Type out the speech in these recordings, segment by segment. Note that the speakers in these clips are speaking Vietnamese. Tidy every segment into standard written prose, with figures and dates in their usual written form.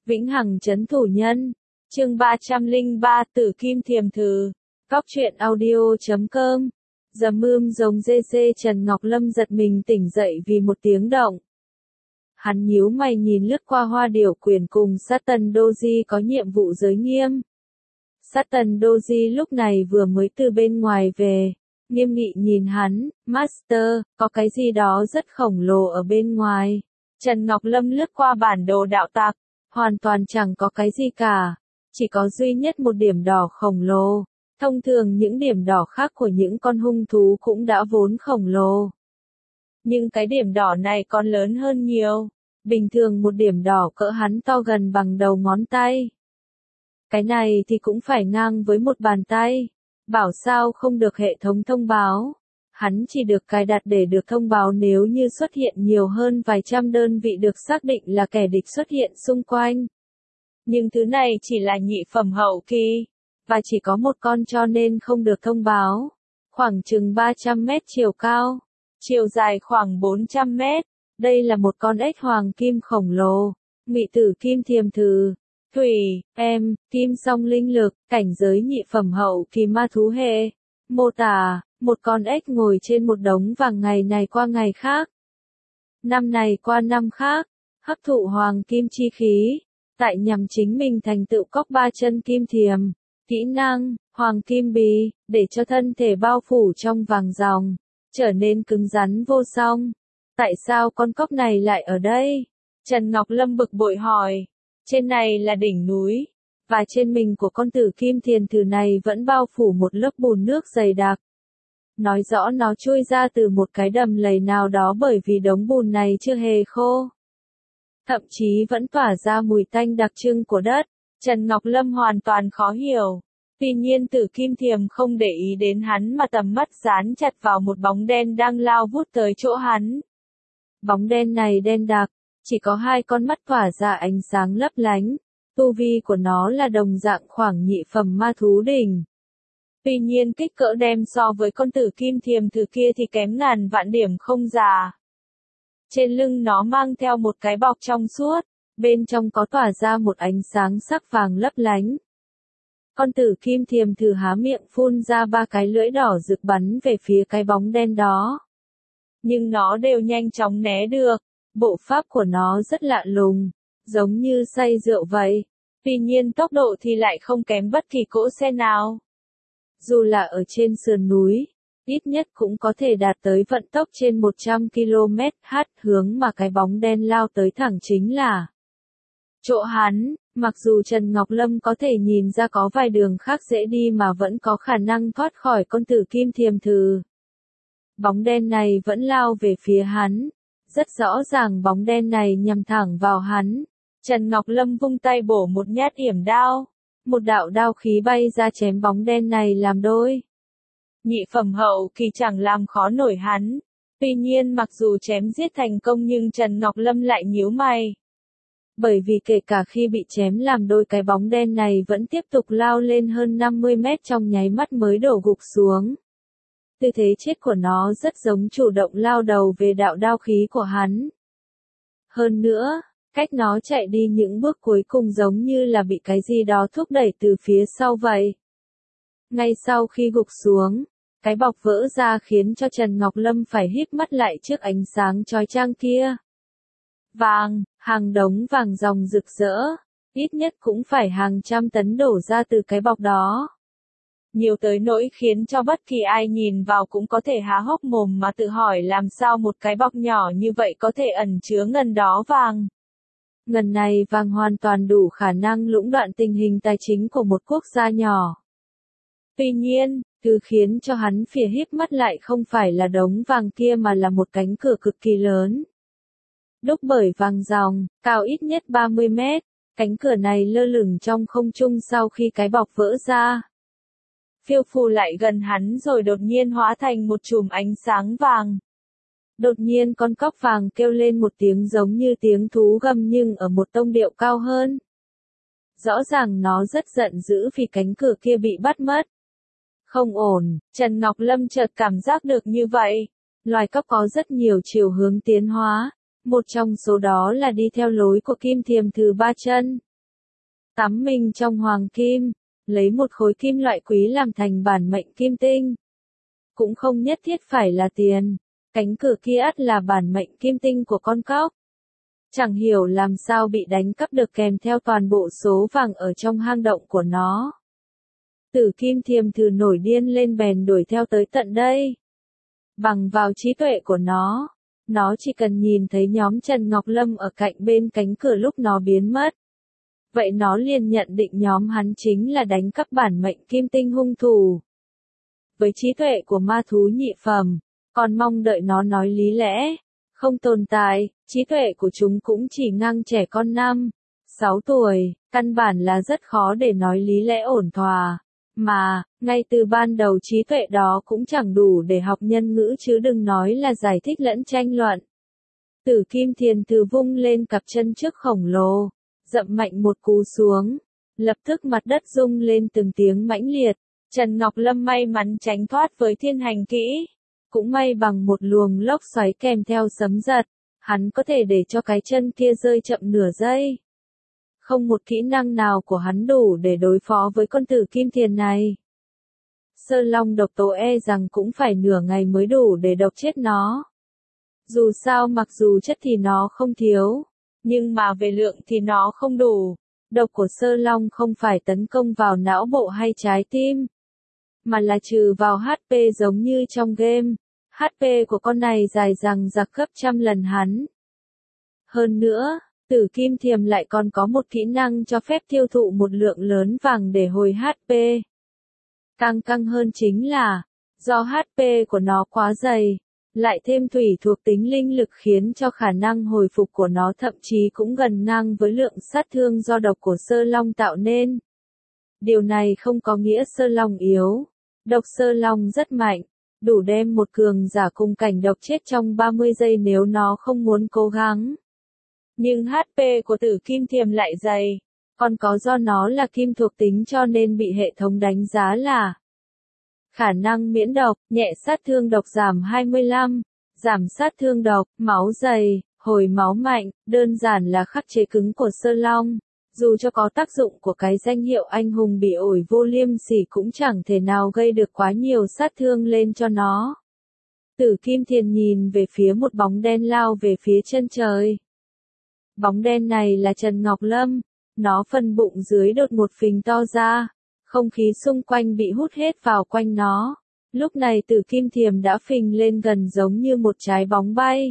Vĩnh hằng trấn thủ nhân. Chương 303 Tử Kim Thiềm Thử. Góc truyện audio.com. Dầm ưm giống dê dê. Trần Ngọc Lâm giật mình tỉnh dậy vì một tiếng động. Hắn nhíu mày nhìn lướt qua Hoa Điểu Quyền cùng Satan Doji có nhiệm vụ giới nghiêm. Satan Doji lúc này vừa mới từ bên ngoài về, nghiêm nghị nhìn hắn, Master, có cái gì đó rất khổng lồ ở bên ngoài. Trần Ngọc Lâm lướt qua bản đồ đạo tặc, hoàn toàn chẳng có cái gì cả, chỉ có duy nhất một điểm đỏ khổng lồ. Thông thường những điểm đỏ khác của những con hung thú cũng đã vốn khổng lồ. Nhưng cái điểm đỏ này còn lớn hơn nhiều. Bình thường một điểm đỏ cỡ hắn to gần bằng đầu ngón tay. Cái này thì cũng phải ngang với một bàn tay. Bảo sao không được hệ thống thông báo. Hắn chỉ được cài đặt để được thông báo nếu như xuất hiện nhiều hơn vài trăm đơn vị được xác định là kẻ địch xuất hiện xung quanh. Nhưng thứ này chỉ là nhị phẩm hậu kỳ, và chỉ có một con cho nên không được thông báo. Khoảng chừng 300 mét chiều cao, chiều dài khoảng 400 mét. Đây là một con ếch hoàng kim khổng lồ, Mị Tử Kim Thiềm Thử. Thủy, kim song linh lực, cảnh giới nhị phẩm hậu kỳ ma thú hệ. Mô tả, một con ếch ngồi trên một đống vàng ngày này qua ngày khác. Năm này qua năm khác, hấp thụ hoàng kim chi khí, tại nhằm chính mình thành tựu cóc ba chân kim thiềm. Kỹ năng, hoàng kim bì, để cho thân thể bao phủ trong vàng ròng, trở nên cứng rắn vô song. Tại sao con cóc này lại ở đây? Trần Ngọc Lâm bực bội hỏi. Trên này là đỉnh núi, và trên mình của con Tử Kim Thiềm Thử này vẫn bao phủ một lớp bùn nước dày đặc. Nói rõ nó chui ra từ một cái đầm lầy nào đó bởi vì đống bùn này chưa hề khô. Thậm chí vẫn tỏa ra mùi tanh đặc trưng của đất. Trần Ngọc Lâm hoàn toàn khó hiểu. Tuy nhiên Tử Kim Thiềm không để ý đến hắn mà tầm mắt dán chặt vào một bóng đen đang lao vút tới chỗ hắn. Bóng đen này đen đặc, chỉ có hai con mắt tỏa ra ánh sáng lấp lánh. Tu vi của nó là đồng dạng khoảng nhị phẩm ma thú đỉnh. Tuy nhiên kích cỡ đem so với con Tử Kim Thiềm Thử kia thì kém ngàn vạn điểm không già. Trên lưng nó mang theo một cái bọc trong suốt, bên trong có tỏa ra một ánh sáng sắc vàng lấp lánh. Con Tử Kim Thiềm Thử há miệng phun ra ba cái lưỡi đỏ rực bắn về phía cái bóng đen đó. Nhưng nó đều nhanh chóng né được. Bộ pháp của nó rất lạ lùng, giống như say rượu vậy. Tuy nhiên tốc độ thì lại không kém bất kỳ cỗ xe nào. Dù là ở trên sườn núi, ít nhất cũng có thể đạt tới vận tốc trên 100 km/h. Hướng mà cái bóng đen lao tới thẳng chính là chỗ hắn. Mặc dù Trần Ngọc Lâm có thể nhìn ra có vài đường khác dễ đi mà vẫn có khả năng thoát khỏi con Tử Kim Thiềm Thử. Bóng đen này vẫn lao về phía hắn. Rất rõ ràng bóng đen này nhằm thẳng vào hắn. Trần Ngọc Lâm vung tay bổ một nhát yểm đao. Một đạo đao khí bay ra chém bóng đen này làm đôi. Nhị phẩm hậu kỳ chẳng làm khó nổi hắn. Tuy nhiên mặc dù chém giết thành công nhưng Trần Ngọc Lâm lại nhíu mày. Bởi vì kể cả khi bị chém làm đôi cái bóng đen này vẫn tiếp tục lao lên hơn 50 mét trong nháy mắt mới đổ gục xuống. Tư thế chết của nó rất giống chủ động lao đầu về đạo đao khí của hắn. Hơn nữa, cách nó chạy đi những bước cuối cùng giống như là bị cái gì đó thúc đẩy từ phía sau vậy. Ngay sau khi gục xuống, cái bọc vỡ ra khiến cho Trần Ngọc Lâm phải híp mắt lại trước ánh sáng chói chang kia. Vàng, hàng đống vàng ròng rực rỡ, ít nhất cũng phải hàng trăm tấn đổ ra từ cái bọc đó. Nhiều tới nỗi khiến cho bất kỳ ai nhìn vào cũng có thể há hốc mồm mà tự hỏi làm sao một cái bọc nhỏ như vậy có thể ẩn chứa ngần đó vàng. Ngần này vàng hoàn toàn đủ khả năng lũng đoạn tình hình tài chính của một quốc gia nhỏ. Tuy nhiên, thứ khiến cho hắn phìa híp mắt lại không phải là đống vàng kia mà là một cánh cửa cực kỳ lớn. Đúc bởi vàng ròng, cao ít nhất 30 mét, cánh cửa này lơ lửng trong không trung sau khi cái bọc vỡ ra. Phiêu phù lại gần hắn rồi đột nhiên hóa thành một chùm ánh sáng vàng. Đột nhiên con cóc vàng kêu lên một tiếng giống như tiếng thú gầm nhưng ở một tông điệu cao hơn. Rõ ràng nó rất giận dữ vì cánh cửa kia bị bắt mất. Không ổn, Trần Ngọc Lâm chợt cảm giác được như vậy. Loài cóc có rất nhiều chiều hướng tiến hóa. Một trong số đó là đi theo lối của Kim Thiềm Thử ba chân. Tắm mình trong hoàng kim, lấy một khối kim loại quý làm thành bản mệnh kim tinh. Cũng không nhất thiết phải là tiền, cánh cửa kia ắt là bản mệnh kim tinh của con cóc. Chẳng hiểu làm sao bị đánh cắp được kèm theo toàn bộ số vàng ở trong hang động của nó. Tử Kim Thiềm Thử nổi điên lên bèn đuổi theo tới tận đây. Bằng vào trí tuệ của nó chỉ cần nhìn thấy nhóm Trần Ngọc Lâm ở cạnh bên cánh cửa lúc nó biến mất. Vậy nó liền nhận định nhóm hắn chính là đánh cắp bản mệnh kim tinh hung thủ. Với trí tuệ của ma thú nhị phẩm, còn mong đợi nó nói lý lẽ, không tồn tại, trí tuệ của chúng cũng chỉ ngang trẻ con 5-6 tuổi, căn bản là rất khó để nói lý lẽ ổn thỏa. Mà, ngay từ ban đầu trí tuệ đó cũng chẳng đủ để học nhân ngữ chứ đừng nói là giải thích lẫn tranh luận. Tử Kim Thiềm Thử vung lên cặp chân trước khổng lồ, dậm mạnh một cú xuống, lập tức mặt đất rung lên từng tiếng mãnh liệt. Trần Ngọc Lâm may mắn tránh thoát với thiên hành kỹ, cũng may bằng một luồng lốc xoáy kèm theo sấm giật, hắn có thể để cho cái chân kia rơi chậm nửa giây. Không một kỹ năng nào của hắn đủ để đối phó với con Tử Kim Thiềm này. Sơ Long độc tố rằng cũng phải nửa ngày mới đủ để độc chết nó. Dù sao mặc dù chất thì nó không thiếu, nhưng mà về lượng thì nó không đủ. Độc của Sơ Long không phải tấn công vào não bộ hay trái tim, mà là trừ vào HP giống như trong game. HP của con này dài dằng dặc gấp trăm lần hắn. Hơn nữa, Tử Kim Thiềm lại còn có một kỹ năng cho phép tiêu thụ một lượng lớn vàng để hồi HP. Căng hơn chính là, do HP của nó quá dày, lại thêm thủy thuộc tính linh lực khiến cho khả năng hồi phục của nó thậm chí cũng gần ngang với lượng sát thương do độc của Sơ Long tạo nên. Điều này không có nghĩa Sơ Long yếu. Độc Sơ Long rất mạnh, đủ đem một cường giả cùng cảnh độc chết trong 30 giây nếu nó không muốn cố gắng. Nhưng HP của Tử Kim Thiềm lại dày, còn có do nó là kim thuộc tính cho nên bị hệ thống đánh giá là khả năng miễn độc, nhẹ sát thương độc giảm 25, giảm sát thương độc, máu dày, hồi máu mạnh, đơn giản là khắc chế cứng của Sơ Long. Dù cho có tác dụng của cái danh hiệu anh hùng bị ổi vô liêm sỉ cũng chẳng thể nào gây được quá nhiều sát thương lên cho nó. Tử Kim Thiềm nhìn về phía một bóng đen lao về phía chân trời. Bóng đen này là Trần Ngọc Lâm, nó phần bụng dưới đột một phình to ra, không khí xung quanh bị hút hết vào quanh nó. Lúc này Tử Kim Thiềm đã phình lên gần giống như một trái bóng bay.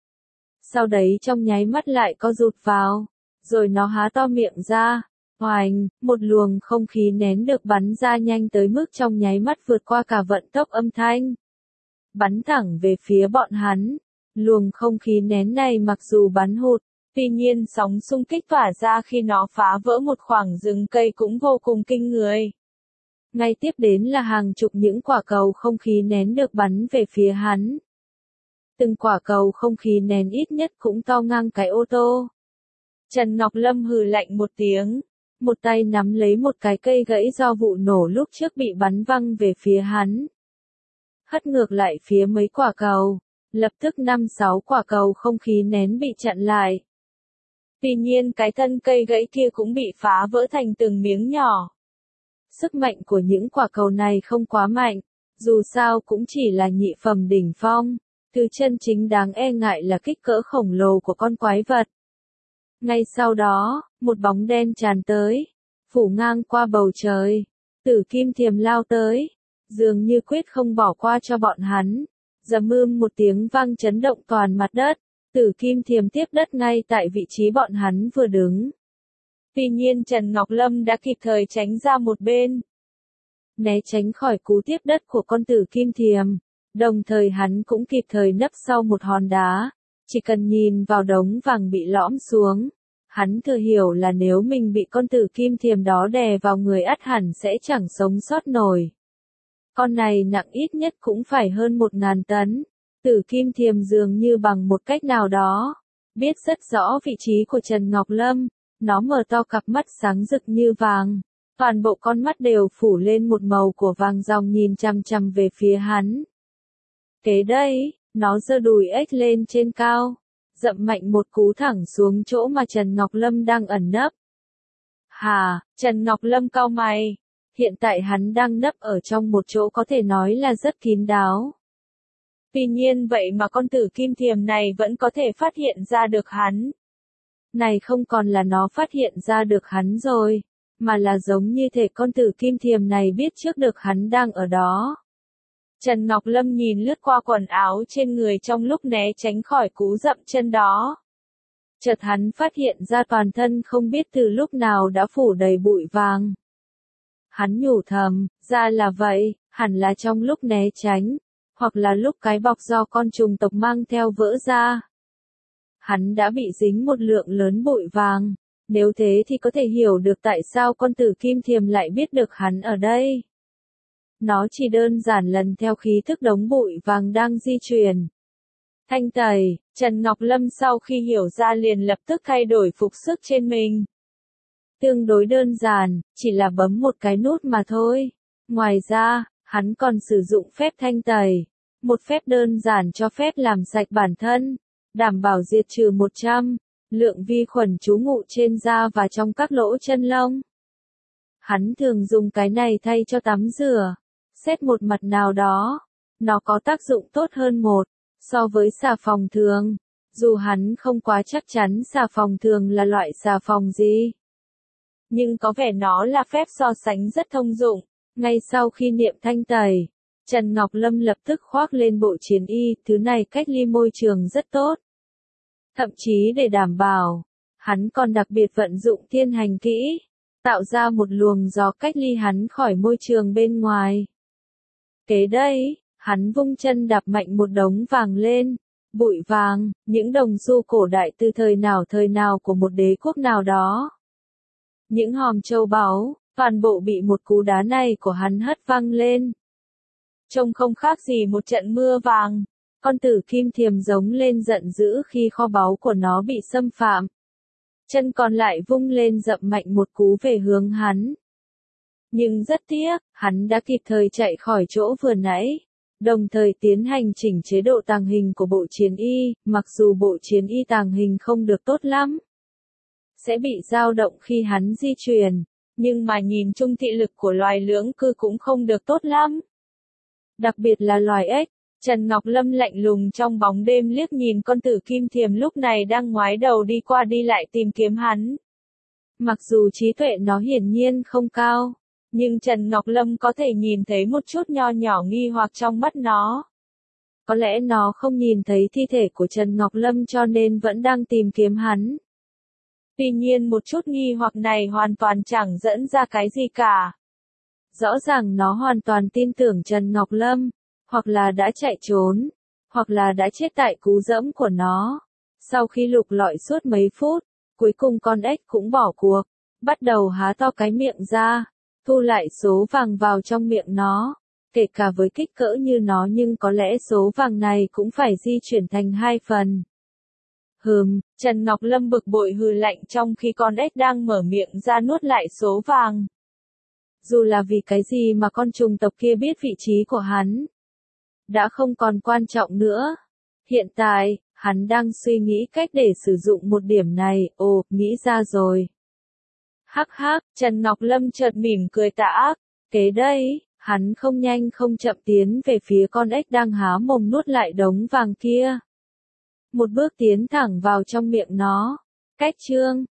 Sau đấy trong nháy mắt lại co rụt vào, rồi nó há to miệng ra, oành, một luồng không khí nén được bắn ra nhanh tới mức trong nháy mắt vượt qua cả vận tốc âm thanh. Bắn thẳng về phía bọn hắn. Luồng không khí nén này mặc dù bắn hụt, tuy nhiên sóng xung kích tỏa ra khi nó phá vỡ một khoảng rừng cây cũng vô cùng kinh người. Ngay tiếp đến là hàng chục những quả cầu không khí nén được bắn về phía hắn. Từng quả cầu không khí nén ít nhất cũng to ngang cái ô tô. Trần Ngọc Lâm hừ lạnh một tiếng, một tay nắm lấy một cái cây gãy do vụ nổ lúc trước bị bắn văng về phía hắn. Hất ngược lại phía mấy quả cầu, lập tức 5-6 quả cầu không khí nén bị chặn lại. Tuy nhiên cái thân cây gãy kia cũng bị phá vỡ thành từng miếng nhỏ. Sức mạnh của những quả cầu này không quá mạnh, dù sao cũng chỉ là nhị phẩm đỉnh phong, thứ chân chính đáng e ngại là kích cỡ khổng lồ của con quái vật. Ngay sau đó, một bóng đen tràn tới, phủ ngang qua bầu trời. Tử Kim Thiềm lao tới, dường như quyết không bỏ qua cho bọn hắn. Rầm một tiếng vang chấn động toàn mặt đất. Tử Kim Thiềm tiếp đất ngay tại vị trí bọn hắn vừa đứng. Tuy nhiên Trần Ngọc Lâm đã kịp thời tránh ra một bên, né tránh khỏi cú tiếp đất của con Tử Kim Thiềm. Đồng thời hắn cũng kịp thời nấp sau một hòn đá. Chỉ cần nhìn vào đống vàng bị lõm xuống, hắn thừa hiểu là nếu mình bị con Tử Kim Thiềm đó đè vào người ắt hẳn sẽ chẳng sống sót nổi. Con này nặng ít nhất cũng phải hơn 1000 tấn. Tử Kim Thiềm dường như bằng một cách nào đó, biết rất rõ vị trí của Trần Ngọc Lâm, nó mở to cặp mắt sáng rực như vàng, toàn bộ con mắt đều phủ lên một màu của vàng ròng nhìn chằm chằm về phía hắn. Kế đây, nó giơ đùi ếch lên trên cao, dậm mạnh một cú thẳng xuống chỗ mà Trần Ngọc Lâm đang ẩn nấp. Hà, Trần Ngọc Lâm cau mày. Hiện tại hắn đang nấp ở trong một chỗ có thể nói là rất kín đáo. Tuy nhiên vậy mà con tử kim thiềm này vẫn có thể phát hiện ra được hắn. Này không còn là nó phát hiện ra được hắn rồi, mà là giống như thể con tử kim thiềm này biết trước được hắn đang ở đó. Trần Ngọc Lâm nhìn lướt qua quần áo trên người trong lúc né tránh khỏi cú dậm chân đó. Chợt hắn phát hiện ra toàn thân không biết từ lúc nào đã phủ đầy bụi vàng. Hắn nhủ thầm, ra là vậy, hẳn là trong lúc né tránh, hoặc là lúc cái bọc do con trùng tộc mang theo vỡ ra. Hắn đã bị dính một lượng lớn bụi vàng, nếu thế thì có thể hiểu được tại sao con tử kim thiềm lại biết được hắn ở đây. Nó chỉ đơn giản lần theo khí thức đống bụi vàng đang di chuyển. Thanh tẩy, Trần Ngọc Lâm sau khi hiểu ra liền lập tức thay đổi phục sức trên mình. Tương đối đơn giản, chỉ là bấm một cái nút mà thôi. Ngoài ra, hắn còn sử dụng phép thanh tẩy. Một phép đơn giản cho phép làm sạch bản thân, đảm bảo diệt trừ 100 lượng vi khuẩn trú ngụ trên da và trong các lỗ chân lông. Hắn thường dùng cái này thay cho tắm rửa, xét một mặt nào đó. Nó có tác dụng tốt hơn so với xà phòng thường, dù hắn không quá chắc chắn xà phòng thường là loại xà phòng gì. Nhưng có vẻ nó là phép so sánh rất thông dụng. Ngay sau khi niệm thanh tẩy, Trần Ngọc Lâm lập tức khoác lên bộ chiến y, thứ này cách ly môi trường rất tốt. Thậm chí để đảm bảo, hắn còn đặc biệt vận dụng thiên hành kỹ, tạo ra một luồng gió cách ly hắn khỏi môi trường bên ngoài. Kế đây, hắn vung chân đạp mạnh một đống vàng lên, bụi vàng, những đồng xu cổ đại từ thời nào của một đế quốc nào đó. Những hòm châu báu, toàn bộ bị một cú đá này của hắn hất văng lên. Trông không khác gì một trận mưa vàng, con tử kim thiềm giống lên giận dữ khi kho báu của nó bị xâm phạm. Chân còn lại vung lên dậm mạnh một cú về hướng hắn. Nhưng rất tiếc, hắn đã kịp thời chạy khỏi chỗ vừa nãy, đồng thời tiến hành chỉnh chế độ tàng hình của bộ chiến y, mặc dù bộ chiến y tàng hình không được tốt lắm. Sẽ bị dao động khi hắn di chuyển, nhưng mà nhìn chung thị lực của loài lưỡng cư cũng không được tốt lắm. Đặc biệt là loài ếch, Trần Ngọc Lâm lạnh lùng trong bóng đêm liếc nhìn con tử kim thiềm lúc này đang ngoái đầu đi qua đi lại tìm kiếm hắn. Mặc dù trí tuệ nó hiển nhiên không cao, nhưng Trần Ngọc Lâm có thể nhìn thấy một chút nho nhỏ nghi hoặc trong mắt nó. Có lẽ nó không nhìn thấy thi thể của Trần Ngọc Lâm cho nên vẫn đang tìm kiếm hắn. Tuy nhiên một chút nghi hoặc này hoàn toàn chẳng dẫn ra cái gì cả. Rõ ràng nó hoàn toàn tin tưởng Trần Ngọc Lâm, hoặc là đã chạy trốn, hoặc là đã chết tại cú dẫm của nó. Sau khi lục lọi suốt mấy phút, cuối cùng con ếch cũng bỏ cuộc, bắt đầu há to cái miệng ra, thu lại số vàng vào trong miệng nó. Kể cả với kích cỡ như nó nhưng có lẽ số vàng này cũng phải di chuyển thành 2 phần. Trần Ngọc Lâm bực bội hừ lạnh trong khi con ếch đang mở miệng ra nuốt lại số vàng. Dù là vì cái gì mà con trùng tộc kia biết vị trí của hắn, đã không còn quan trọng nữa. Hiện tại, hắn đang suy nghĩ cách để sử dụng một điểm này, nghĩ ra rồi. Hắc hắc, Trần Ngọc Lâm chợt mỉm cười tà ác, kế đây, hắn không nhanh không chậm tiến về phía con ếch đang há mồm nuốt lại đống vàng kia. Một bước tiến thẳng vào trong miệng nó. Cách chương